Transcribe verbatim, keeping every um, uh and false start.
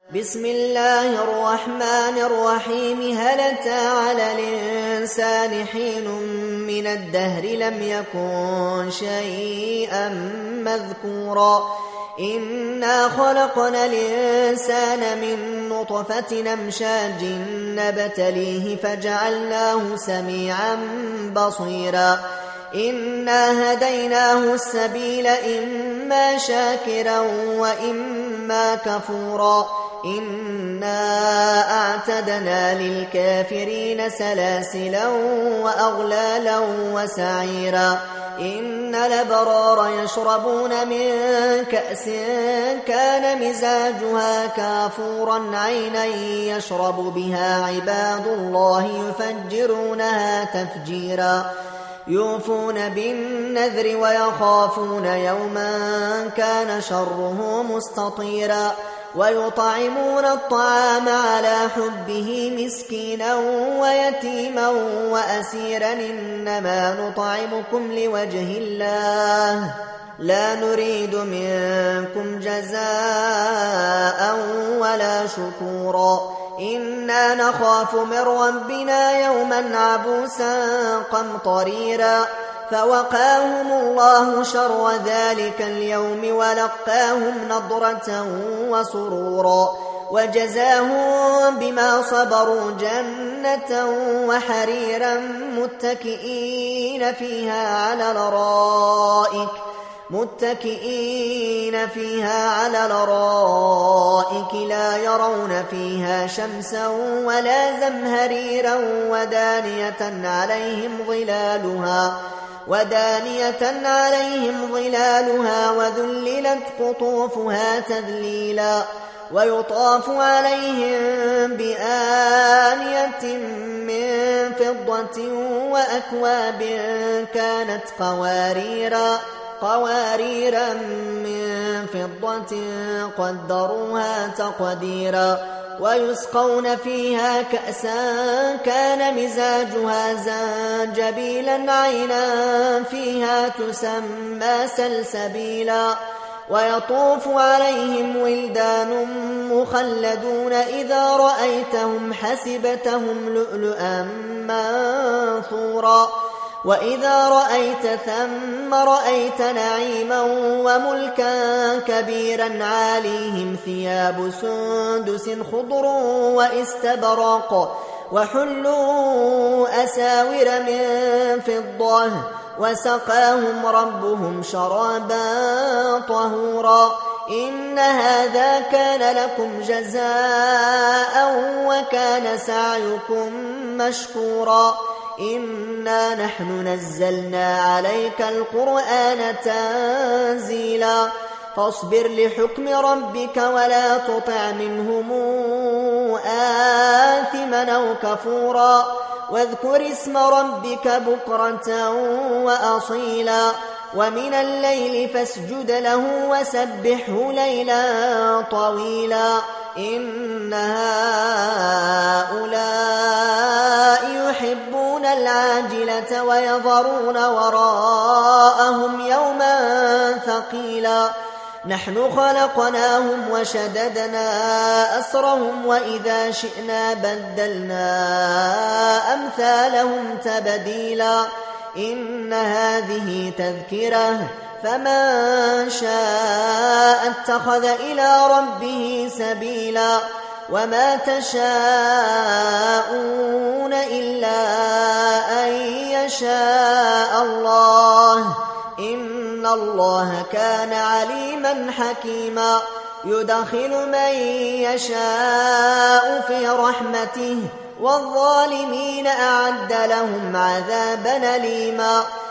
بسم الله الرحمن الرحيم. هل أتى على الإنسان حين من الدهر لم يكن شيئا مذكورا إنا خلقنا الإنسان من نطفة أمشاج نبتليه فجعلناه سميعا بصيرا إنا هديناه السبيل إما شاكرا وإما كفورا إنا أعتدنا للكافرين سلاسلا وأغلالا وسعيرا إن الأبرار يشربون من كأس كان مزاجها كافورا عينا يشرب بها عباد الله يفجرونها تفجيرا يوفون بالنذر ويخافون يوما كان شره مستطيرا ويطعمون الطعام على حبه مسكينا ويتيما وأسيرا إنما نطعمكم لوجه الله لا نريد منكم جزاء ولا شكورا إنا نخاف من ربنا يوما عبوسا قمطريرا فوقاهم الله شر ذلك اليوم ولقاهم نضرة وسرورا وجزاهم بما صبروا جنة وحريرا متكئين فيها على الأرائك متكئين فيها على الأرائك لا يرون فيها شمسا ولا زمهريرا ودانية عليهم ظلالها ودانية عليهم ظلالها وذللت قطوفها تذليلا ويطاف عليهم بآنية من فضة وأكواب كانت قواريرا قواريرا من فضة قدروها تقديرا ويسقون فيها كأسا كان مزاجها زنجبيلا عينا فيها تسمى سلسبيلا ويطوف عليهم ولدان مخلدون إذا رأيتهم حسبتهم لؤلؤا منثورا وإذا رأيت ثم رأيت نعيما وملكا كبيرا عاليهم ثياب سندس خضر واستبرق وحلوا أساور من فضة وسقاهم ربهم شرابا طهورا إن هذا كان لكم جزاء وكان سعيكم مشكورا إنا نحن نزلنا عليك القرآن تنزيلا فاصبر لحكم ربك ولا تطع منهم آثما أو كفورا واذكر اسم ربك بكرة وأصيلا ومن الليل فاسجد له وسبحه ليلا طويلا إن هؤلاء يحبون العاجلة ويذرون وراءهم يوما ثقيلا نحن خلقناهم وشددنا أسرهم وإذا شئنا بدلنا أمثالهم تبديلا إن هذه تذكرة فمن شاء اتخذ إلى ربه سبيلا وما تشاءون إلا أن يشاء الله إن الله كان عليما حكيما يدخل من يشاء في رحمته والظالمين أعد لهم عذابا أليما